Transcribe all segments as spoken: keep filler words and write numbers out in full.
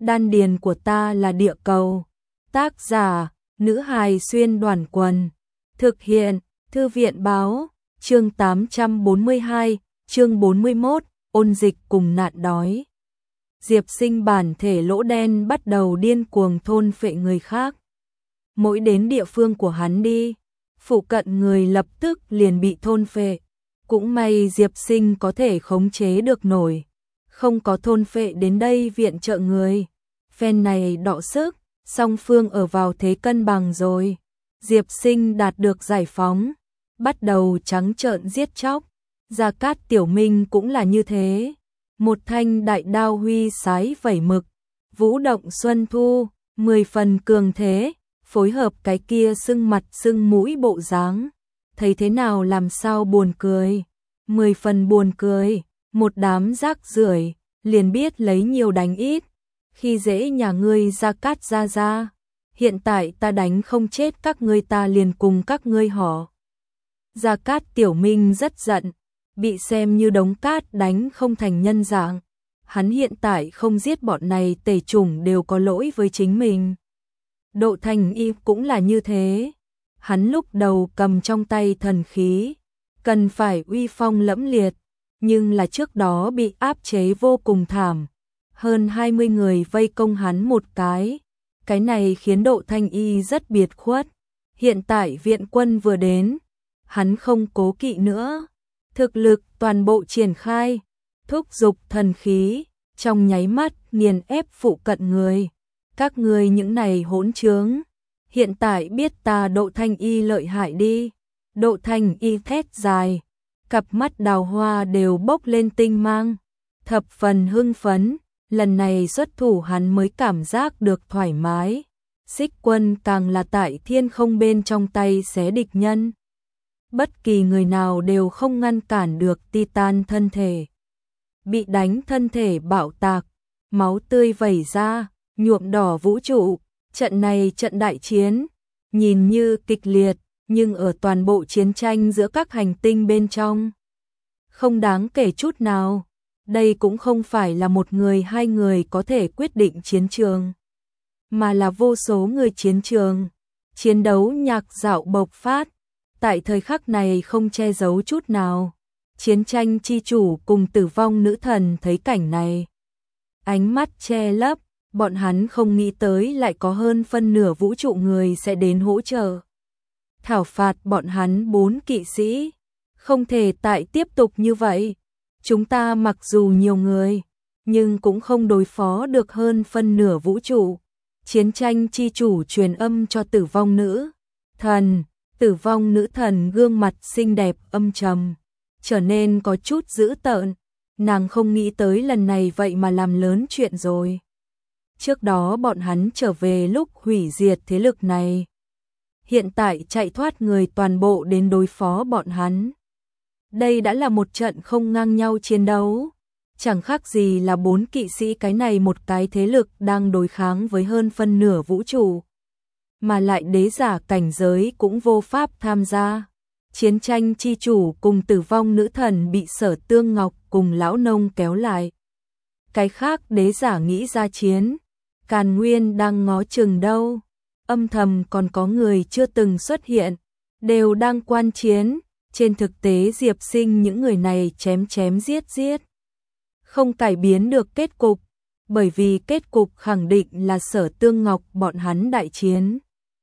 Đan điền của ta là địa cầu. Tác giả, nữ hài xuyên đoàn quần. Thực hiện, thư viện báo, chương tám trăm bốn mươi hai, chương bốn mươi mốt, ôn dịch cùng nạn đói. Diệp Sinh bản thể lỗ đen bắt đầu điên cuồng thôn phệ người khác. Mỗi đến địa phương của hắn đi, phụ cận người lập tức liền bị thôn phệ. Cũng may Diệp Sinh có thể khống chế được nổi, không có thôn phệ đến đây viện trợ người. Phen này đọ sức, song phương ở vào thế cân bằng rồi. Diệp Sinh đạt được giải phóng, bắt đầu trắng trợn giết chóc. Gia Cát Tiểu Minh cũng là như thế. Một thanh đại đao huy sái vẩy mực, vũ động xuân thu, mười phần cường thế, phối hợp cái kia sưng mặt sưng mũi bộ dáng. Thấy thế nào làm sao buồn cười, mười phần buồn cười, một đám rác rưởi, liền biết lấy nhiều đánh ít. Khi dễ nhà ngươi Gia Cát gia gia, hiện tại ta đánh không chết các ngươi ta liền cùng các ngươi họ. Gia Cát Tiểu Minh rất giận, bị xem như đống cát đánh không thành nhân dạng. Hắn hiện tại không giết bọn này tể chủng đều có lỗi với chính mình. Độ Thành Y cũng là như thế. Hắn lúc đầu cầm trong tay thần khí, cần phải uy phong lẫm liệt, nhưng là trước đó bị áp chế vô cùng thảm. Hơn hai mươi người vây công hắn một cái. Cái này khiến Độ Thanh Y rất biệt khuất. Hiện tại viện quân vừa đến, hắn không cố kỵ nữa. Thực lực toàn bộ triển khai, thúc giục thần khí, trong nháy mắt nghiền ép phụ cận người. Các ngươi những này hỗn trướng, hiện tại biết ta Độ Thanh Y lợi hại đi. Độ Thanh Y thét dài, cặp mắt đào hoa đều bốc lên tinh mang, thập phần hưng phấn. Lần này xuất thủ hắn mới cảm giác được thoải mái. Xích Quân càng là tại thiên không bên trong tay xé địch nhân. Bất kỳ người nào đều không ngăn cản được Titan thân thể. Bị đánh thân thể bạo tạc, máu tươi vẩy ra, nhuộm đỏ vũ trụ. Trận này trận đại chiến, nhìn như kịch liệt, nhưng ở toàn bộ chiến tranh giữa các hành tinh bên trong, không đáng kể chút nào. Đây cũng không phải là một người hai người có thể quyết định chiến trường, mà là vô số người chiến trường. Chiến đấu nhạc dạo bộc phát, tại thời khắc này không che giấu chút nào. Chiến tranh chi chủ cùng tử vong nữ thần thấy cảnh này, ánh mắt che lấp, bọn hắn không nghĩ tới lại có hơn phân nửa vũ trụ người sẽ đến hỗ trợ. Thảo phạt bọn hắn bốn kỵ sĩ, không thể tại tiếp tục như vậy. Chúng ta mặc dù nhiều người, nhưng cũng không đối phó được hơn phân nửa vũ trụ. Chiến tranh chi chủ truyền âm cho tử vong nữ thần. Tử vong nữ thần gương mặt xinh đẹp âm trầm, trở nên có chút dữ tợn. Nàng không nghĩ tới lần này vậy mà làm lớn chuyện rồi. Trước đó bọn hắn trở về lúc hủy diệt thế lực này, hiện tại chạy thoát người toàn bộ đến đối phó bọn hắn. Đây đã là một trận không ngang nhau chiến đấu, chẳng khác gì là bốn kỵ sĩ cái này một cái thế lực đang đối kháng với hơn phân nửa vũ trụ. Mà lại đế giả cảnh giới cũng vô pháp tham gia. Chiến tranh chi chủ cùng tử vong nữ thần bị Sở Tương Ngọc cùng lão nông kéo lại. Cái khác đế giả nghĩ ra chiến, Càn Nguyên đang ngó chừng đâu. Âm thầm còn có người chưa từng xuất hiện, đều đang quan chiến. Trên thực tế Diệp Sinh những người này chém chém giết giết, không cải biến được kết cục, bởi vì kết cục khẳng định là Sở Tương Ngọc bọn hắn đại chiến.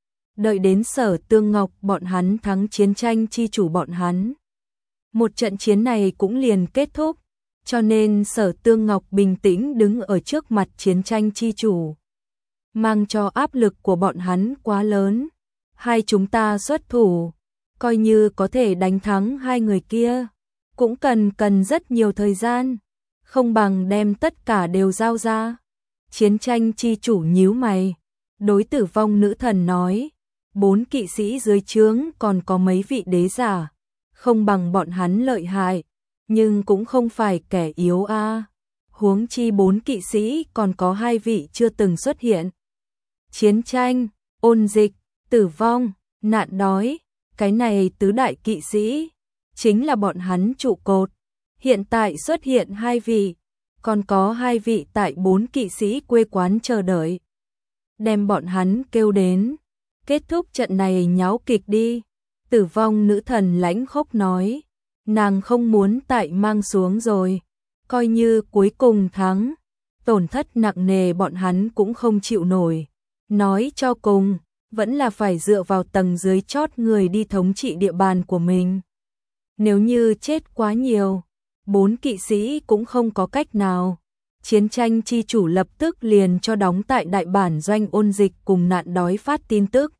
Đợi đến Sở Tương Ngọc bọn hắn thắng chiến tranh chi chủ bọn hắn, một trận chiến này cũng liền kết thúc, cho nên Sở Tương Ngọc bình tĩnh đứng ở trước mặt chiến tranh chi chủ, mang cho áp lực của bọn hắn quá lớn. Hai chúng ta xuất thủ, coi như có thể đánh thắng hai người kia, cũng cần cần rất nhiều thời gian, không bằng đem tất cả đều giao ra. Chiến tranh chi chủ nhíu mày, đối tử vong nữ thần nói, bốn kỵ sĩ dưới trướng còn có mấy vị đế giả, không bằng bọn hắn lợi hại, nhưng cũng không phải kẻ yếu a. À. Huống chi bốn kỵ sĩ còn có hai vị chưa từng xuất hiện. Chiến tranh, ôn dịch, tử vong, nạn đói. Cái này tứ đại kỵ sĩ, chính là bọn hắn trụ cột. Hiện tại xuất hiện hai vị, còn có hai vị tại bốn kỵ sĩ quê quán chờ đợi. Đem bọn hắn kêu đến, kết thúc trận này nháo kịch đi. Tử vong nữ thần lãnh khốc nói, nàng không muốn tại mang xuống rồi, coi như cuối cùng thắng, tổn thất nặng nề bọn hắn cũng không chịu nổi. Nói cho cùng, vẫn là phải dựa vào tầng dưới chót người đi thống trị địa bàn của mình. Nếu như chết quá nhiều, bốn kỵ sĩ cũng không có cách nào. Chiến tranh chi chủ lập tức liền cho đóng tại đại bản doanh Ôn Dịch cùng nạn đói phát tin tức.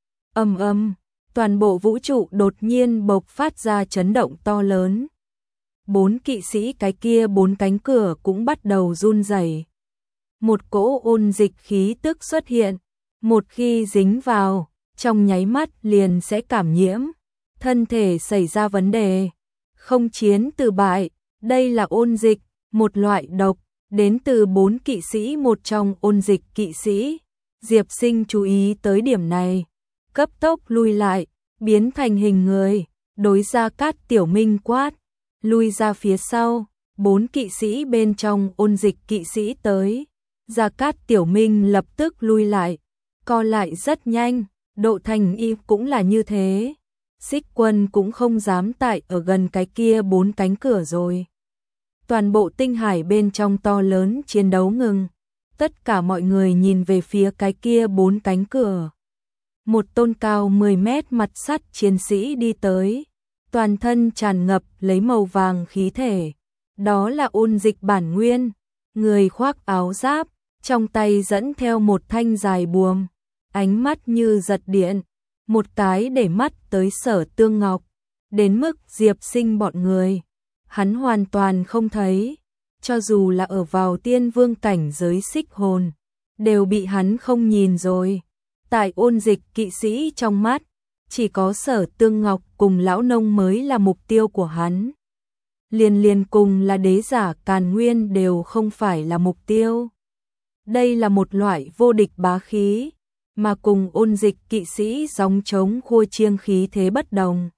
Âm âm, toàn bộ vũ trụ đột nhiên bộc phát ra chấn động to lớn. Bốn kỵ sĩ cái kia bốn cánh cửa cũng bắt đầu run rẩy. Một cỗ ôn dịch khí tức xuất hiện, một khi dính vào, trong nháy mắt liền sẽ cảm nhiễm, thân thể xảy ra vấn đề. Không chiến từ bại, đây là ôn dịch, một loại độc, đến từ bốn kỵ sĩ một trong ôn dịch kỵ sĩ. Diệp Sinh chú ý tới điểm này, cấp tốc lui lại, biến thành hình người, đối Gia Cát Tiểu Minh quát, lui ra phía sau. Bốn kỵ sĩ bên trong ôn dịch kỵ sĩ tới, Gia Cát Tiểu Minh lập tức lui lại, co lại rất nhanh, Độ Thành Y cũng là như thế. Xích Quân cũng không dám tại ở gần cái kia bốn cánh cửa rồi. Toàn bộ tinh hải bên trong to lớn chiến đấu ngừng, tất cả mọi người nhìn về phía cái kia bốn cánh cửa. Một tôn cao mười mét mặt sắt chiến sĩ đi tới, toàn thân tràn ngập lấy màu vàng khí thể, đó là ôn dịch bản nguyên, người khoác áo giáp, trong tay dẫn theo một thanh dài buồm, ánh mắt như giật điện, một cái để mắt tới Sở Tương Ngọc, đến mức Diệp Sinh bọn người, hắn hoàn toàn không thấy, cho dù là ở vào tiên vương cảnh giới xích hồn, đều bị hắn không nhìn rồi. Tại ôn dịch kỵ sĩ trong mắt, chỉ có Sở Tương Ngọc cùng lão nông mới là mục tiêu của hắn. Liền liền cùng là đế giả Càn Nguyên đều không phải là mục tiêu. Đây là một loại vô địch bá khí, mà cùng ôn dịch kỵ sĩ gióng trống khua chiêng khí thế bất đồng.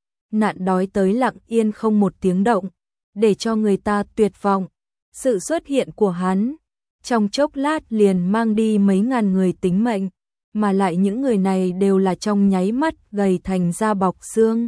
Nạn đói tới lặng yên không một tiếng động, để cho người ta tuyệt vọng. Sự xuất hiện của hắn, trong chốc lát liền mang đi mấy ngàn người tính mệnh, mà lại những người này đều là trong nháy mắt gầy thành da bọc xương.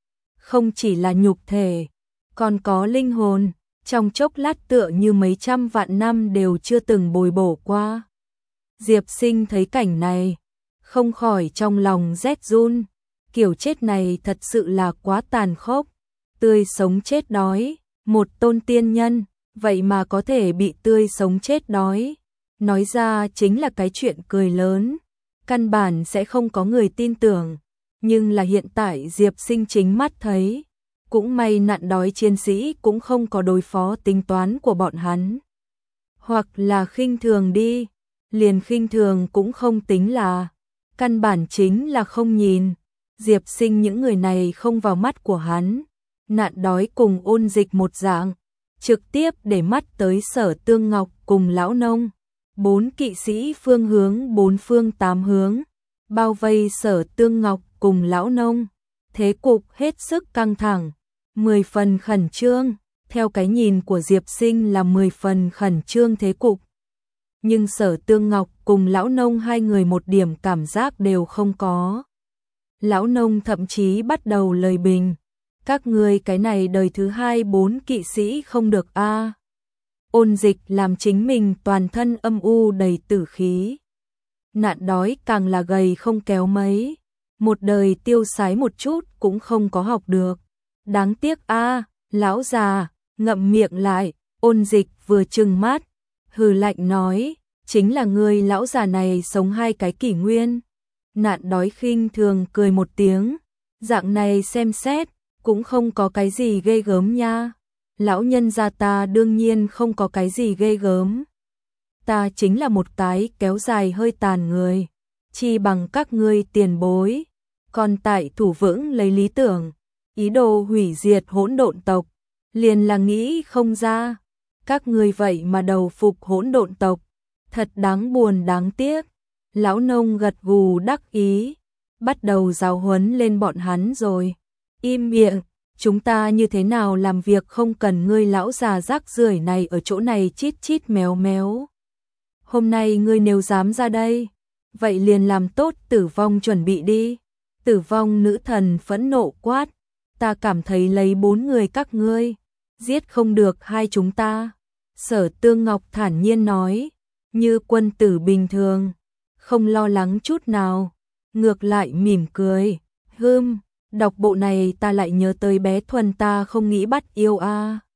Không chỉ là nhục thể, còn có linh hồn, trong chốc lát tựa như mấy trăm vạn năm đều chưa từng bồi bổ qua. Diệp Sinh thấy cảnh này, không khỏi trong lòng rét run, kiểu chết này thật sự là quá tàn khốc, tươi sống chết đói, một tôn tiên nhân, vậy mà có thể bị tươi sống chết đói, nói ra chính là cái chuyện cười lớn, căn bản sẽ không có người tin tưởng, nhưng là hiện tại Diệp Sinh chính mắt thấy, cũng may nạn đói chiến sĩ cũng không có đối phó tính toán của bọn hắn, hoặc là khinh thường đi, liền khinh thường cũng không tính là, căn bản chính là không nhìn, Diệp Sinh những người này không vào mắt của hắn, nạn đói cùng ôn dịch một dạng, trực tiếp để mắt tới Sở Tương Ngọc cùng lão nông, bốn kỵ sĩ phương hướng bốn phương tám hướng, bao vây Sở Tương Ngọc cùng lão nông, thế cục hết sức căng thẳng, mười phần khẩn trương, theo cái nhìn của Diệp Sinh là mười phần khẩn trương thế cục. Nhưng Sở Tương Ngọc cùng lão nông hai người một điểm cảm giác đều không có. Lão nông thậm chí bắt đầu lời bình, các người cái này đời thứ hai bốn kỵ sĩ không được a. À. Ôn dịch làm chính mình toàn thân âm u đầy tử khí. Nạn đói càng là gầy không kéo mấy, một đời tiêu sái một chút cũng không có học được. Đáng tiếc a, à, lão già, ngậm miệng lại, ôn dịch vừa trừng mắt, hừ lạnh nói, chính là người lão già này sống hai cái kỷ nguyên. Nạn đói khinh thường cười một tiếng, dạng này xem xét, cũng không có cái gì ghê gớm nha. Lão nhân gia ta đương nhiên không có cái gì ghê gớm. Ta chính là một cái kéo dài hơi tàn người, chi bằng các ngươi tiền bối, còn tại thủ vững lấy lý tưởng, ý đồ hủy diệt hỗn độn tộc, liền là nghĩ không ra, các ngươi vậy mà đầu phục hỗn độn tộc, thật đáng buồn đáng tiếc. Lão nông gật gù đắc ý, bắt đầu giáo huấn lên bọn hắn rồi. Im miệng, chúng ta như thế nào làm việc không cần ngươi lão già rác rưởi này ở chỗ này chít chít méo méo. Hôm nay ngươi nếu dám ra đây, vậy liền làm tốt tử vong chuẩn bị đi. Tử vong nữ thần phẫn nộ quát, ta cảm thấy lấy bốn người các ngươi, giết không được hai chúng ta. Sở Tương Ngọc thản nhiên nói, như quân tử bình thường, không lo lắng chút nào, ngược lại mỉm cười, hưm, đọc bộ này ta lại nhớ tới bé Thuần ta không nghĩ bắt yêu a.